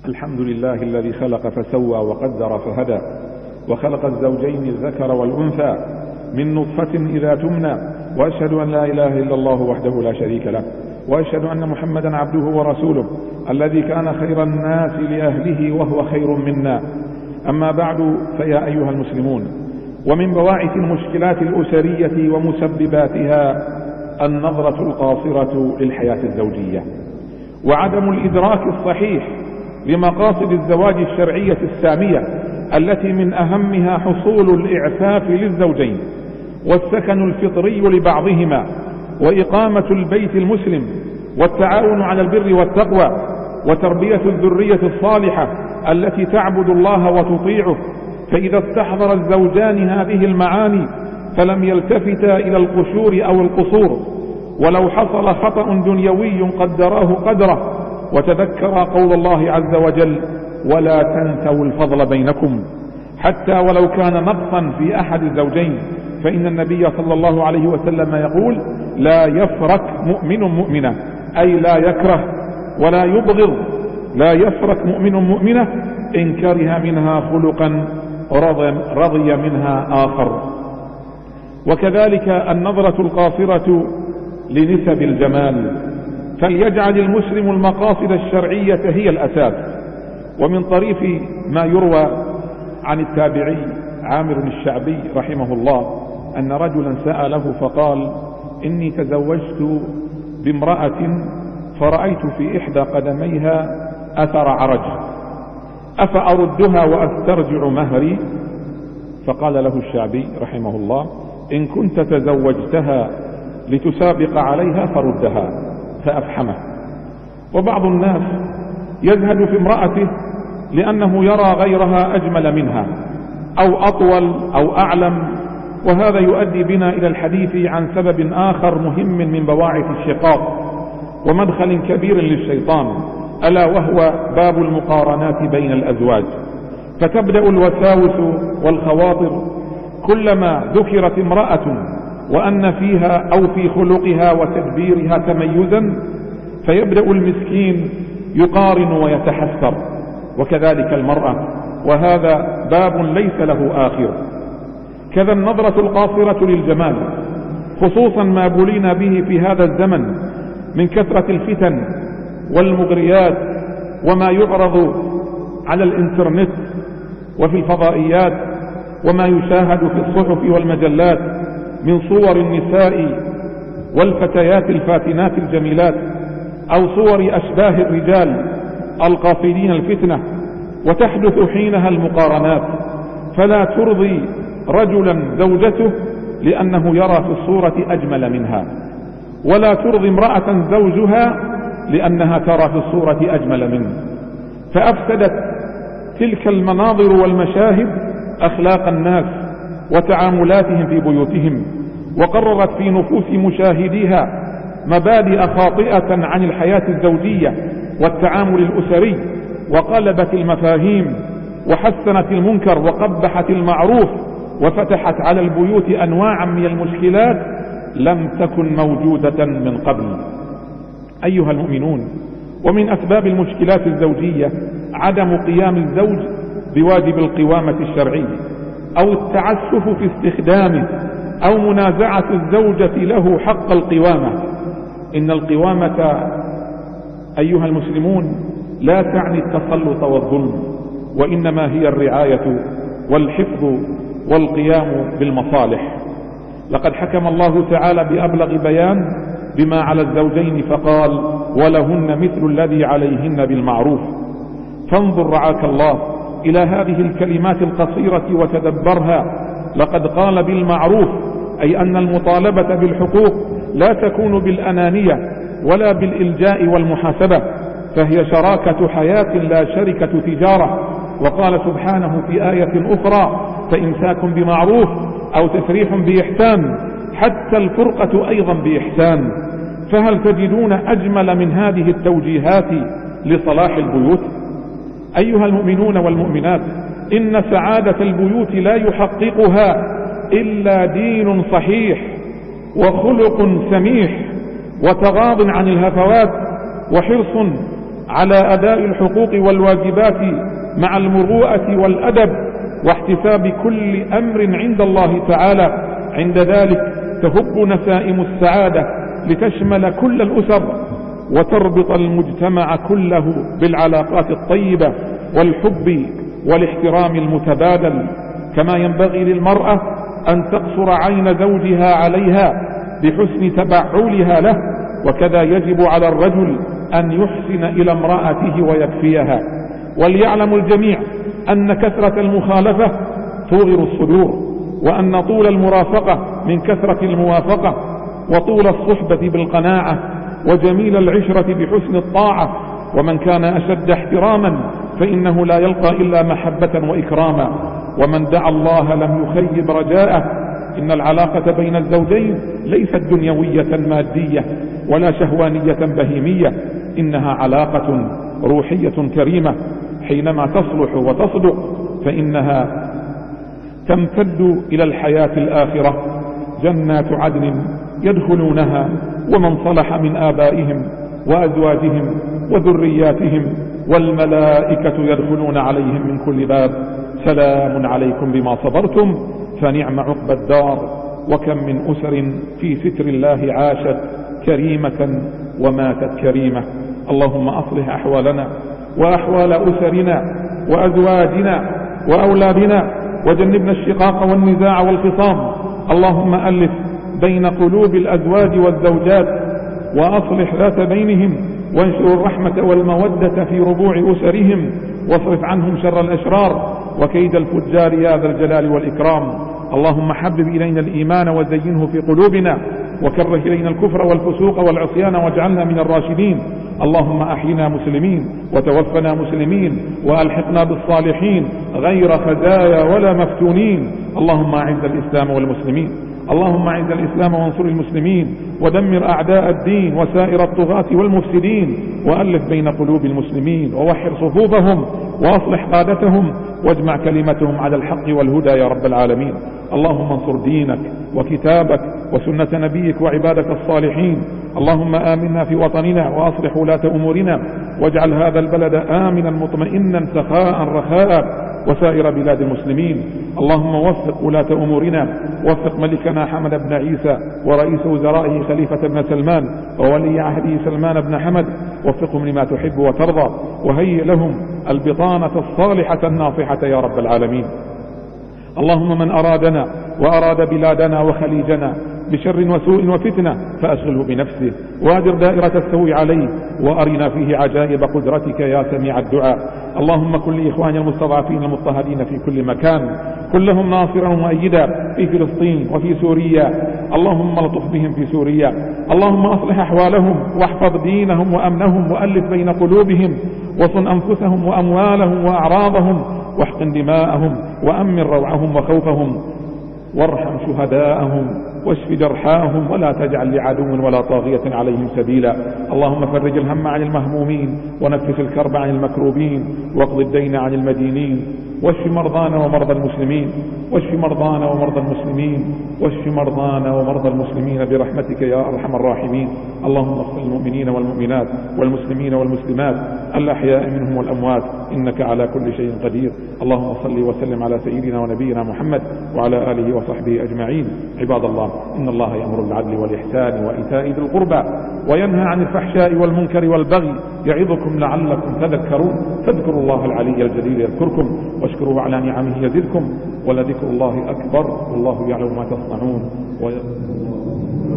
الحمد لله الذي خلق فسوى وقدر فهدى، وخلق الزوجين الذكر والأنثى من نطفة إذا تمنى، وأشهد أن لا إله إلا الله وحده لا شريك له، وأشهد أن محمدا عبده ورسوله الذي كان خير الناس لأهله وهو خير منا. أما بعد، فيا أيها المسلمون، ومن بواعث المشكلات الأسرية ومسبباتها النظرة القاصرة للحياة الزوجية، وعدم الإدراك الصحيح لمقاصد الزواج الشرعية السامية التي من أهمها حصول الإعفاف للزوجين والسكن الفطري لبعضهما وإقامة البيت المسلم والتعاون على البر والتقوى وتربية الذرية الصالحة التي تعبد الله وتطيعه. فإذا استحضر الزوجان هذه المعاني فلم يلتفتا إلى القشور أو القصور، ولو حصل خطأ دنيوي قدراه قدره، وتذكر قول الله عز وجل: ولا تنسوا الفضل بينكم، حتى ولو كان نقصا في أحد الزوجين، فإن النبي صلى الله عليه وسلم يقول: لا يفرق مؤمن مؤمنة، أي لا يكره ولا يبغض، لا يفرق مؤمن مؤمنة إن كره منها خلقا رضي منها آخر. وكذلك النظرة القاصرة لنسب الجمال، فليجعل المسلم المقاصد الشرعية هي الأساس. ومن طريف ما يروى عن التابعي عامر الشعبي رحمه الله أن رجلا سأله فقال: إني تزوجت بامرأة فرأيت في إحدى قدميها أثر عرج، أفأردها وأسترجع مهري؟ فقال له الشعبي رحمه الله: إن كنت تزوجتها لتسابق عليها فردها، فأفحمه. وبعض الناس يزهد في امرأته لأنه يرى غيرها أجمل منها أو أطول أو أعلم، وهذا يؤدي بنا إلى الحديث عن سبب آخر مهم من بواعث الشقاق ومدخل كبير للشيطان، ألا وهو باب المقارنات بين الأزواج. فتبدأ الوساوس والخواطر كلما ذكرت امرأة وأن فيها أو في خلقها وتدبيرها تميزا، فيبدأ المسكين يقارن ويتحسر، وكذلك المرأة، وهذا باب ليس له آخر. كذا النظرة القاصرة للجمال، خصوصا ما بلينا به في هذا الزمن من كثرة الفتن والمغريات وما يعرض على الإنترنت وفي الفضائيات وما يشاهد في الصحف والمجلات من صور النساء والفتيات الفاتنات الجميلات، أو صور أشباه الرجال القاصدين الفتنة، وتحدث حينها المقارنات، فلا ترضي رجلا زوجته لأنه يرى في الصورة أجمل منها، ولا ترضي امرأة زوجها لأنها ترى في الصورة أجمل منه، فأفسدت تلك المناظر والمشاهد أخلاق الناس وتعاملاتهم في بيوتهم، وقررت في نفوس مشاهديها مبادئ خاطئة عن الحياة الزوجية والتعامل الأسري، وقلبت المفاهيم وحسنت المنكر وقبحت المعروف، وفتحت على البيوت أنواعا من المشكلات لم تكن موجودة من قبل. أيها المؤمنون، ومن أسباب المشكلات الزوجية عدم قيام الزوج بواجب القوامة الشرعي، أو التعسف في استخدامه، أو منازعة الزوجة له حق القوامة. إن القوامة أيها المسلمون لا تعني التسلط والظلم، وإنما هي الرعاية والحفظ والقيام بالمصالح. لقد حكم الله تعالى بأبلغ بيان بما على الزوجين فقال: ولهن مثل الذي عليهن بالمعروف. فانظر رعاك الله إلى هذه الكلمات القصيرة وتدبرها. لقد قال بالمعروف، أي أن المطالبة بالحقوق لا تكون بالأنانية ولا بالإلجاء والمحاسبة، فهي شراكة حياة لا شركة تجارة. وقال سبحانه في آية أخرى: فإمساك بمعروف أو تسريح بإحسان، حتى الفرقة أيضا بإحسان. فهل تجدون أجمل من هذه التوجيهات لصلاح البيوت؟ أيها المؤمنون والمؤمنات، إن سعادة البيوت لا يحققها إلا دين صحيح وخلق سميح وتغاض عن الهفوات وحرص على أداء الحقوق والواجبات مع المروءة والأدب واحتساب كل أمر عند الله تعالى. عند ذلك تهب نسائم السعادة لتشمل كل الأسر وتربط المجتمع كله بالعلاقات الطيبة والحب والاحترام المتبادل. كما ينبغي للمرأة أن تقصر عين زوجها عليها بحسن تبعولها له، وكذا يجب على الرجل أن يحسن إلى امرأته ويكفيها. وليعلم الجميع أن كثرة المخالفة توغر الصدور، وأن طول المرافقة من كثرة الموافقة، وطول الصحبة بالقناعة، وجميل العشرة بحسن الطاعة. ومن كان أشد احتراما فإنه لا يلقى إلا محبة وإكراما. ومن دعا الله لم يخيب رجاءه. إن العلاقة بين الزوجين ليست دنيوية مادية ولا شهوانية بهيمية، إنها علاقة روحية كريمة. حينما تصلح وتصدق فإنها تمتد إلى الحياة الآخرة، جنات عدن يدخلونها ومن صلح من آبائهم وأزواجهم وذرياتهم، والملائكة يدخلون عليهم من كل باب، سلام عليكم بما صبرتم فنعم عقبى الدار. وكم من أسر في ستر الله عاشت كريمة وماتت كريمة. اللهم أصلح أحوالنا وأحوال أسرنا وأزواجنا وأولادنا، وجنبنا الشقاق والنزاع والخصام. اللهم ألف بين قلوب الأزواج والزوجات وأصلح ذات بينهم، وانشر الرحمة والمودة في ربوع أسرهم، واصرف عنهم شر الأشرار وكيد الفجار يا ذا الجلال والإكرام. اللهم حبب إلينا الإيمان وزينه في قلوبنا، وكره إلينا الكفر والفسوق والعصيان واجعلنا من الراشدين. اللهم أحينا مسلمين وتوفنا مسلمين وألحقنا بالصالحين غير خزايا ولا مفتونين. اللهم أعز الإسلام والمسلمين، اللهم أعز الإسلام وانصر المسلمين، ودمر أعداء الدين وسائر الطغاة والمفسدين، وألف بين قلوب المسلمين ووحر صفوفهم وأصلح قادتهم، واجمع كلمتهم على الحق والهدى يا رب العالمين. اللهم انصر دينك وكتابك وسنة نبيك وعبادك الصالحين. اللهم آمنا في وطننا وأصلح ولاة أمورنا، واجعل هذا البلد آمنا مطمئنا سخاء رخاء وسائر بلاد المسلمين. اللهم وفق ولاة أمورنا، وفق ملكنا حمد بن عيسى ورئيس وزرائه خليفة بن سلمان وولي عهده سلمان بن حمد، وفقهم لما تحب وترضى، وهيئ لهم البطانة الصالحة الناصحة يا رب العالمين. اللهم من أرادنا وأراد بلادنا وخليجنا بشر وسوء وفتنة فأشغله بنفسه، وادر دائرة السوء عليه، وأرنا فيه عجائب قدرتك يا سميع الدعاء. اللهم كن لإخوان المستضعفين المضطهدين في كل مكان، كلهم ناصرا ومؤيدا في فلسطين وفي سوريا. اللهم الطف بهم في سوريا. اللهم أصلح أحوالهم واحفظ دينهم وأمنهم، وألف بين قلوبهم، وصن أنفسهم وأموالهم وأعراضهم، واحقن دماءهم وأمن روعهم وخوفهم، وارحم شهداءهم واشف جرحاهم، ولا تجعل لعدو ولا طاغية عليهم سبيلا. اللهم فرج الهم عن المهمومين، ونفس الكرب عن المكروبين، واقض الدين عن المدينين، واشف مرضانا ومرضى المسلمين، واشف مرضانا ومرضى المسلمين، واشف مرضانا ومرضى المسلمين برحمتك يا أرحم الراحمين. اللهم اغفر المؤمنين والمؤمنات والمسلمين والمسلمات الأحياء منهم والأموات، إنك على كل شيء قدير. اللهم صل وسلم على سيدنا ونبينا محمد وعلى آله وصحبه أجمعين. عباد الله، إن الله يأمر بالعدل والإحسان وإيتاء ذي القربى، وينهى عن الفحشاء والمنكر والبغي، يعظكم لعلكم تذكرون. فاذكروا الله العلي الجليل يذكركم، واشكروه على نعمه يزدكم، ولذكر الله أكبر، والله يعلم ما تصنعون.